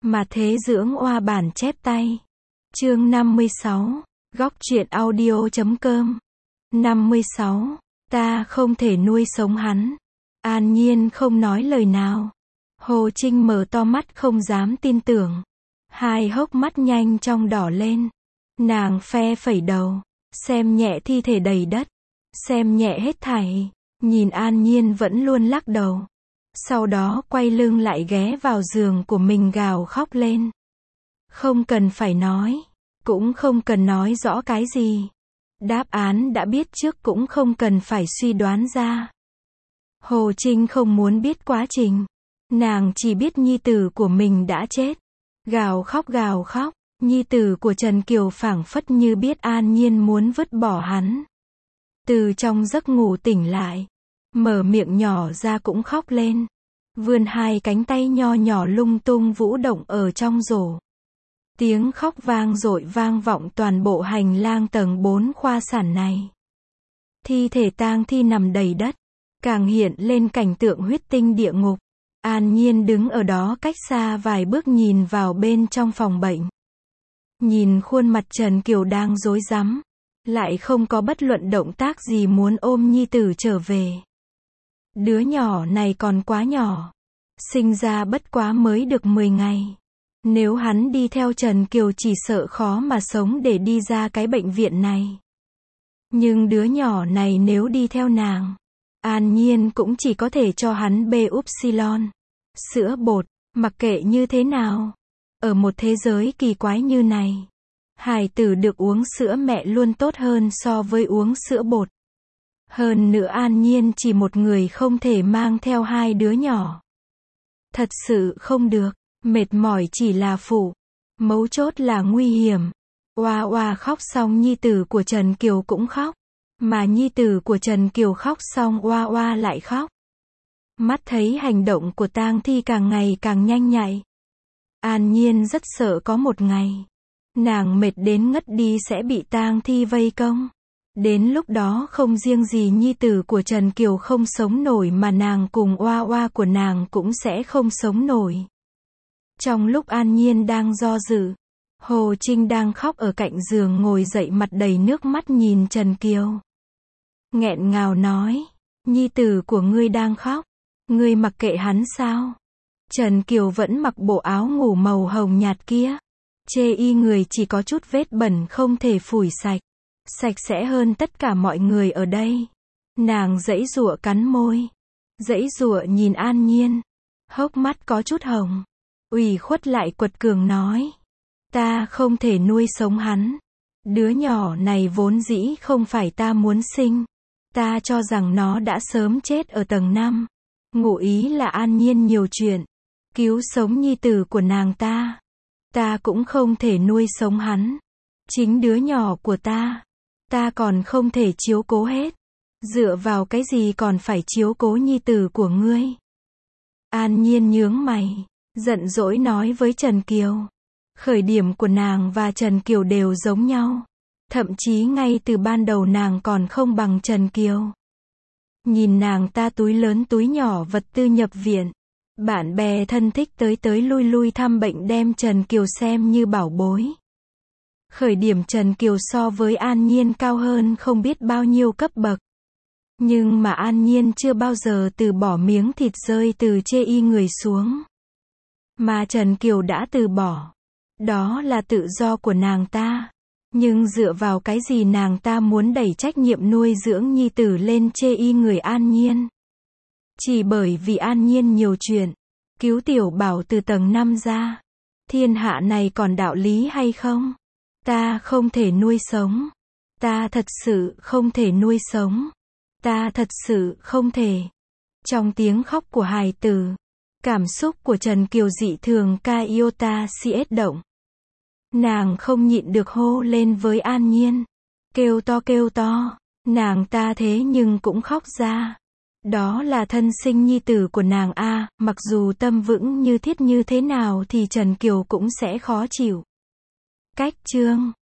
Mà thế dưỡng oa bản chép tay. Chương 56. Góc truyện audio.com. 56. Ta không thể nuôi sống hắn. An Nhiên không nói lời nào. Hồ Trinh mở to mắt không dám tin tưởng. Hai hốc mắt nhanh chóng đỏ lên. Nàng phe phẩy đầu, xem nhẹ thi thể đầy đất, xem nhẹ hết thảy, nhìn An Nhiên vẫn luôn lắc đầu. Sau đó quay lưng lại ghé vào giường của mình gào khóc lên. Không cần phải nói, cũng không cần nói rõ cái gì. Đáp án đã biết trước cũng không cần phải suy đoán ra. Hồ Trinh không muốn biết quá trình. Nàng chỉ biết nhi tử của mình đã chết. Gào khóc, nhi tử của Trần Kiều phảng phất như biết An Nhiên muốn vứt bỏ hắn. Từ trong giấc ngủ tỉnh lại, mở miệng nhỏ ra cũng khóc lên. Vươn hai cánh tay nho nhỏ lung tung vũ động ở trong rổ. Tiếng khóc vang dội vang vọng toàn bộ hành lang tầng 4 khoa sản này. Thi thể tang thi nằm đầy đất, càng hiện lên cảnh tượng huyết tinh địa ngục. An Nhiên đứng ở đó cách xa vài bước nhìn vào bên trong phòng bệnh. Nhìn khuôn mặt Trần Kiều đang rối rắm, lại không có bất luận động tác gì muốn ôm nhi tử trở về. Đứa nhỏ này còn quá nhỏ, sinh ra bất quá mới được 10 ngày. Nếu hắn đi theo Trần Kiều chỉ sợ khó mà sống để đi ra cái bệnh viện này. Nhưng đứa nhỏ này nếu đi theo nàng, An Nhiên cũng chỉ có thể cho hắn bê upsilon, sữa bột, mặc kệ như thế nào. Ở một thế giới kỳ quái như này, hài tử được uống sữa mẹ luôn tốt hơn so với uống sữa bột. Hơn nữa An Nhiên chỉ một người không thể mang theo hai đứa nhỏ. Thật sự không được, mệt mỏi chỉ là phụ, mấu chốt là nguy hiểm. Oa oa khóc xong nhi tử của Trần Kiều cũng khóc, mà nhi tử của Trần Kiều khóc xong oa oa lại khóc. Mắt thấy hành động của tang thi càng ngày càng nhanh nhạy. An Nhiên rất sợ có một ngày, nàng mệt đến ngất đi sẽ bị tang thi vây công. Đến lúc đó không riêng gì nhi tử của Trần Kiều không sống nổi mà nàng cùng oa oa của nàng cũng sẽ không sống nổi. Trong lúc An Nhiên đang do dự, Hồ Trinh đang khóc ở cạnh giường ngồi dậy mặt đầy nước mắt nhìn Trần Kiều. Nghẹn ngào nói, nhi tử của ngươi đang khóc, ngươi mặc kệ hắn sao? Trần Kiều vẫn mặc bộ áo ngủ màu hồng nhạt kia. Chê y người chỉ có chút vết bẩn không thể phủi sạch. Sạch sẽ hơn tất cả mọi người ở đây. Nàng giãy giụa cắn môi. Giãy giụa nhìn An Nhiên. Hốc mắt có chút hồng. Ủy khuất lại quật cường nói. Ta không thể nuôi sống hắn. Đứa nhỏ này vốn dĩ không phải ta muốn sinh. Ta cho rằng nó đã sớm chết ở tầng 5. Ngụ ý là An Nhiên nhiều chuyện. Cứu sống nhi tử của nàng ta. Ta cũng không thể nuôi sống hắn. Chính đứa nhỏ của ta còn không thể chiếu cố hết. Dựa vào cái gì còn phải chiếu cố nhi tử của ngươi? An Nhiên nhướng mày, giận dỗi nói với Trần Kiều. Khởi điểm của nàng và Trần Kiều đều giống nhau. Thậm chí ngay từ ban đầu nàng còn không bằng Trần Kiều. Nhìn nàng ta túi lớn túi nhỏ vật tư nhập viện. Bạn bè thân thích tới lui lui thăm bệnh đem Trần Kiều xem như bảo bối. Khởi điểm Trần Kiều so với An Nhiên cao hơn không biết bao nhiêu cấp bậc. Nhưng mà An Nhiên chưa bao giờ từ bỏ miếng thịt rơi từ chê y người xuống. Mà Trần Kiều đã từ bỏ. Đó là tự do của nàng ta. Nhưng dựa vào cái gì nàng ta muốn đẩy trách nhiệm nuôi dưỡng nhi tử lên chê y người An Nhiên? Chỉ bởi vì An Nhiên nhiều chuyện. Cứu tiểu bảo từ tầng 5 ra. Thiên hạ này còn đạo lý hay không? Ta không thể nuôi sống. Ta thật sự không thể nuôi sống. Ta thật sự không thể. Trong tiếng khóc của hài tử, cảm xúc của Trần Kiều dị thường ca iota cs động. Nàng không nhịn được hô lên với An Nhiên. Kêu to. Nàng ta thế nhưng cũng khóc ra. Đó là thân sinh nhi tử của nàng a, mặc dù tâm vững như thiết như thế nào thì Trần Kiều cũng sẽ khó chịu. Cách chương